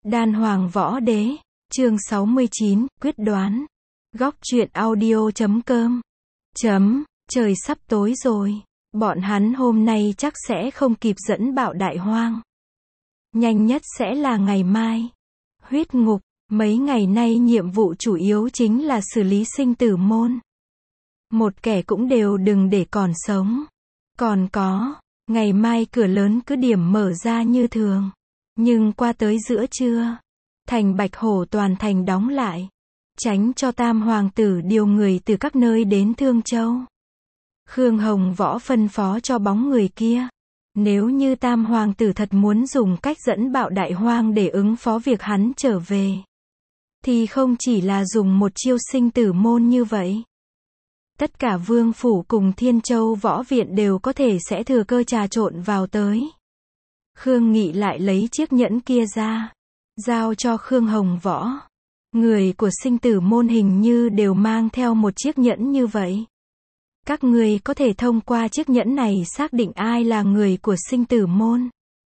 Đan Hoàng Võ Đế, chương 69, quyết đoán. Góc truyện audio.com. Trời sắp tối rồi, bọn hắn hôm nay chắc sẽ không kịp dẫn bạo đại hoang. Nhanh nhất sẽ là ngày mai. Huyết ngục, mấy ngày nay nhiệm vụ chủ yếu chính là xử lý sinh tử môn. Một kẻ cũng đều đừng để còn sống. Còn có, ngày mai cửa lớn cứ điểm mở ra như thường. Nhưng qua tới giữa trưa, thành Bạch Hổ toàn thành đóng lại. Tránh cho Tam Hoàng tử điều người từ các nơi đến Thương Châu. Khương Hồng Võ phân phó cho bóng người kia. Nếu như Tam Hoàng tử thật muốn dùng cách dẫn bạo đại hoang để ứng phó việc hắn trở về, thì không chỉ là dùng một chiêu sinh tử môn như vậy. Tất cả vương phủ cùng Thiên Châu võ viện đều có thể sẽ thừa cơ trà trộn vào tới. Khương Nghị lại lấy chiếc nhẫn kia ra, giao cho Khương Hồng Võ. Người của sinh tử môn hình như đều mang theo một chiếc nhẫn như vậy. Các ngươi có thể thông qua chiếc nhẫn này xác định ai là người của sinh tử môn.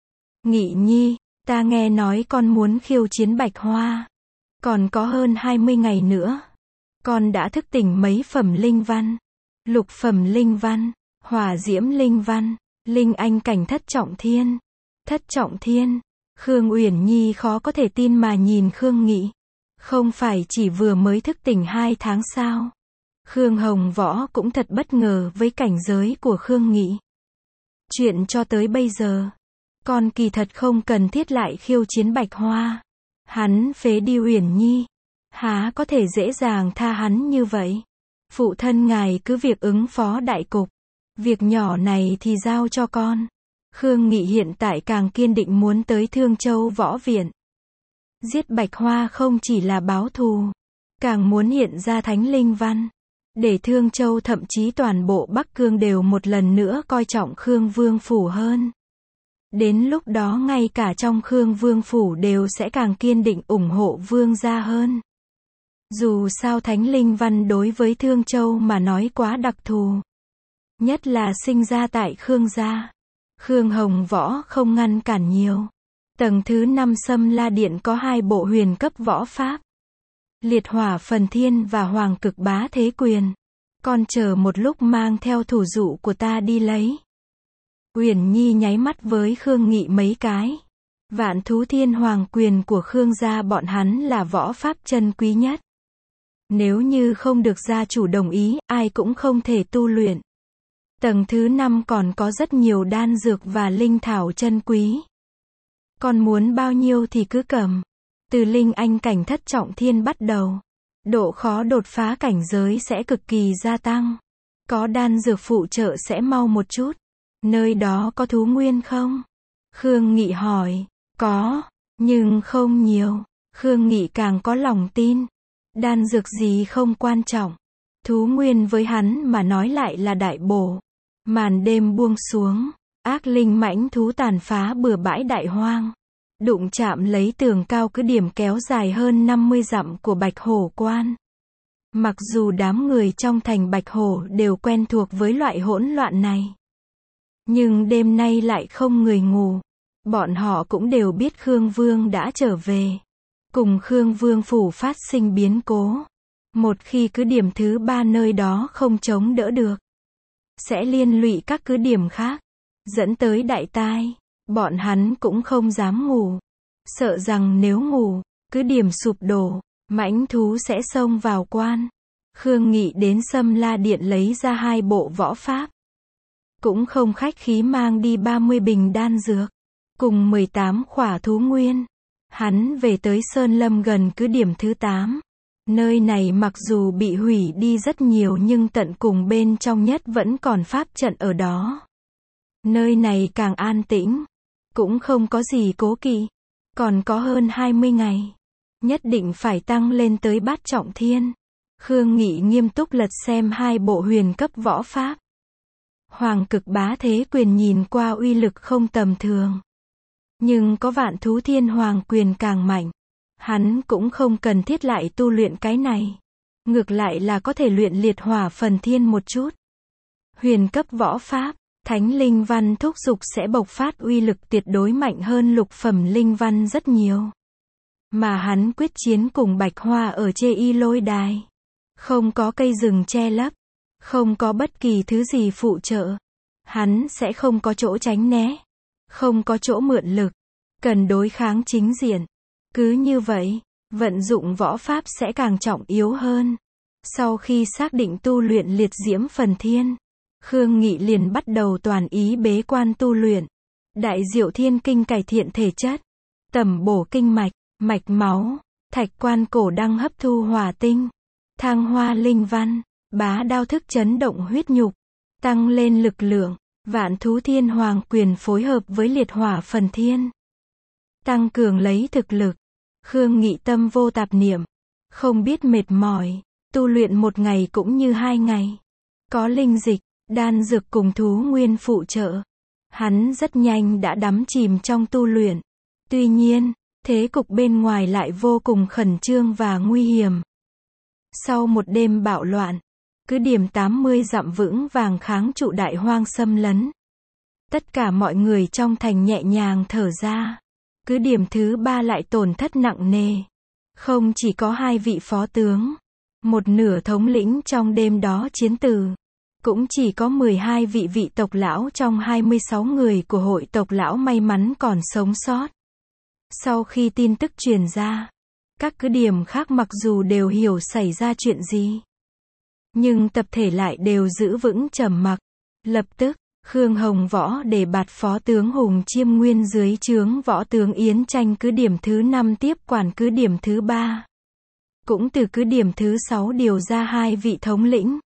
Nghị nhi, ta nghe nói con muốn khiêu chiến Bạch Hoa. Còn có hơn 20 ngày nữa. Con đã thức tỉnh mấy phẩm linh văn. Lục phẩm linh văn, hỏa diễm linh văn, linh anh cảnh thất trọng thiên. Thất trọng thiên, Khương Uyển Nhi khó có thể tin mà nhìn Khương Nghị. Không phải chỉ vừa mới thức tỉnh 2 tháng sao? Khương Hồng Võ cũng thật bất ngờ với cảnh giới của Khương Nghị. Chuyện cho tới bây giờ, con kỳ thật không cần thiết lại khiêu chiến Bạch Hoa. Hắn phế đi Uyển Nhi, há có thể dễ dàng tha hắn như vậy? Phụ thân ngài cứ việc ứng phó đại cục, việc nhỏ này thì giao cho con. Khương Nghị hiện tại càng kiên định muốn tới Thương Châu võ viện. Giết Bạch Hoa không chỉ là báo thù, càng muốn hiện ra thánh linh văn, để Thương Châu thậm chí toàn bộ Bắc Cương đều một lần nữa coi trọng Khương Vương Phủ hơn. Đến lúc đó ngay cả trong Khương Vương Phủ đều sẽ càng kiên định ủng hộ Vương gia hơn. Dù sao thánh linh văn đối với Thương Châu mà nói quá đặc thù. Nhất là sinh ra tại Khương gia. Khương Hồng Võ không ngăn cản nhiều. Tầng thứ 5 Sâm La Điện có 2 bộ huyền cấp võ pháp. Liệt Hỏa Phần Thiên và Hoàng Cực Bá Thế Quyền. Con chờ một lúc mang theo thủ dụ của ta đi lấy. Uyển Nhi nháy mắt với Khương Nghị mấy cái. Vạn Thú Thiên Hoàng Quyền của Khương gia bọn hắn là võ pháp chân quý nhất. Nếu như không được gia chủ đồng ý, ai cũng không thể tu luyện. Tầng thứ 5 còn có rất nhiều đan dược và linh thảo chân quý. Con muốn bao nhiêu thì cứ cầm. Từ linh anh cảnh thất trọng thiên bắt đầu, độ khó đột phá cảnh giới sẽ cực kỳ gia tăng. Có đan dược phụ trợ sẽ mau một chút. Nơi đó có thú nguyên không? Khương Nghị hỏi. Có, nhưng không nhiều. Khương Nghị càng có lòng tin. Đan dược gì không quan trọng. Thú nguyên với hắn mà nói lại là đại bổ. Màn đêm buông xuống, ác linh mãnh thú tàn phá bừa bãi đại hoang. Đụng chạm lấy tường cao cứ điểm kéo dài hơn 50 dặm của Bạch Hổ Quan. Mặc dù đám người trong thành Bạch Hổ đều quen thuộc với loại hỗn loạn này, nhưng đêm nay lại không người ngủ. Bọn họ cũng đều biết Khương Vương đã trở về. Cùng Khương Vương Phủ phát sinh biến cố. Một khi cứ điểm thứ 3 nơi đó không chống đỡ được, sẽ liên lụy các cứ điểm khác, dẫn tới đại tai. Bọn hắn cũng không dám ngủ. Sợ rằng nếu ngủ, cứ điểm sụp đổ, mãnh thú sẽ xông vào quan. Khương Nghị đến Sâm La Điện lấy ra 2 bộ võ pháp. Cũng không khách khí mang đi 30 bình đan dược, cùng 18 khỏa thú nguyên. Hắn về tới Sơn Lâm gần cứ điểm thứ 8. Nơi này mặc dù bị hủy đi rất nhiều nhưng tận cùng bên trong nhất vẫn còn pháp trận ở đó. Nơi này càng an tĩnh, cũng không có gì cố kỵ. Còn có hơn 20 ngày. Nhất định phải tăng lên tới bát trọng thiên. Khương Nghị nghiêm túc lật xem 2 bộ huyền cấp võ pháp. Hoàng Cực Bá Thế Quyền nhìn qua uy lực không tầm thường. Nhưng có Vạn Thú Thiên Hoàng Quyền càng mạnh. Hắn cũng không cần thiết lại tu luyện cái này. Ngược lại là có thể luyện Liệt Hỏa Phần Thiên một chút. Huyền cấp võ pháp, thánh linh văn thúc dục sẽ bộc phát uy lực tuyệt đối mạnh hơn lục phẩm linh văn rất nhiều. mà hắn quyết chiến cùng Bạch Hoa ở Chê Y Lôi Đài. Không có cây rừng che lấp, không có bất kỳ thứ gì phụ trợ. Hắn sẽ không có chỗ tránh né, không có chỗ mượn lực, cần đối kháng chính diện. Cứ như vậy, vận dụng võ pháp sẽ càng trọng yếu hơn. Sau khi xác định tu luyện liệt diễm phần thiên, Khương Nghị liền bắt đầu toàn ý bế quan tu luyện. Đại Diệu Thiên Kinh cải thiện thể chất, tẩm bổ kinh mạch, mạch máu, Thạch Quan Cổ Đăng hấp thu hỏa tinh, Thăng Hoa Linh Văn, Bá Đao thức chấn động huyết nhục, tăng lên lực lượng, Vạn Thú Thiên Hoàng Quyền phối hợp với liệt hỏa phần thiên, tăng cường lấy thực lực. Khương Nghị tâm vô tạp niệm, không biết mệt mỏi, tu luyện một ngày cũng như 2 ngày. Có linh dịch, đan dược cùng thú nguyên phụ trợ, hắn rất nhanh đã đắm chìm trong tu luyện. Tuy nhiên, thế cục bên ngoài lại vô cùng khẩn trương và nguy hiểm. Sau một đêm bạo loạn, cứ điểm 80 dặm vững vàng kháng trụ đại hoang xâm lấn. Tất cả mọi người trong thành nhẹ nhàng thở ra. Cứ điểm thứ 3 lại tổn thất nặng nề. Không chỉ có 2 vị phó tướng, một nửa thống lĩnh trong đêm đó chiến tử. Cũng chỉ có 12 vị tộc lão trong 26 người của hội tộc lão may mắn còn sống sót. Sau khi tin tức truyền ra, các cứ điểm khác mặc dù đều hiểu xảy ra chuyện gì, nhưng tập thể lại đều giữ vững trầm mặc. Lập tức, Khương Hồng Võ đề bạt phó tướng Hùng Chiêm Nguyên dưới trướng võ tướng Yến Tranh cứ điểm thứ 5 tiếp quản cứ điểm thứ 3. Cũng từ cứ điểm thứ 6 điều ra 2 vị thống lĩnh,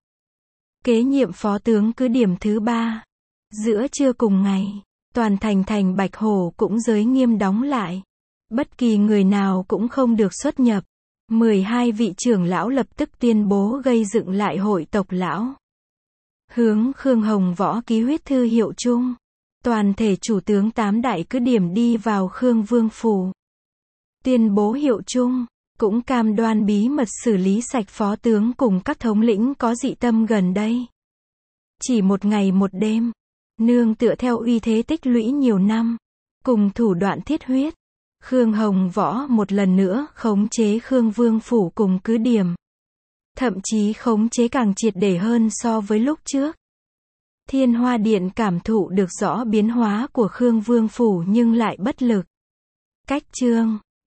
kế nhiệm phó tướng cứ điểm thứ 3. Giữa trưa cùng ngày, toàn thành Bạch Hổ cũng giới nghiêm đóng lại. Bất kỳ người nào cũng không được xuất nhập. 12 vị trưởng lão lập tức tuyên bố gây dựng lại hội tộc lão. Hướng Khương Hồng Võ ký huyết thư hiệu chung. Toàn thể chủ tướng 8 đại cứ điểm đi vào Khương Vương phủ. Tuyên bố hiệu chung, cũng cam đoan bí mật xử lý sạch phó tướng cùng các thống lĩnh có dị tâm gần đây. Chỉ một ngày một đêm, nương tựa theo uy thế tích lũy nhiều năm, cùng thủ đoạn thiết huyết, Khương Hồng Võ một lần nữa khống chế Khương Vương phủ cùng cứ điểm. Thậm chí khống chế càng triệt để hơn so với lúc trước. Thiên Hoa Điện cảm thụ được rõ biến hóa của Khương Vương phủ nhưng lại bất lực. Cách chương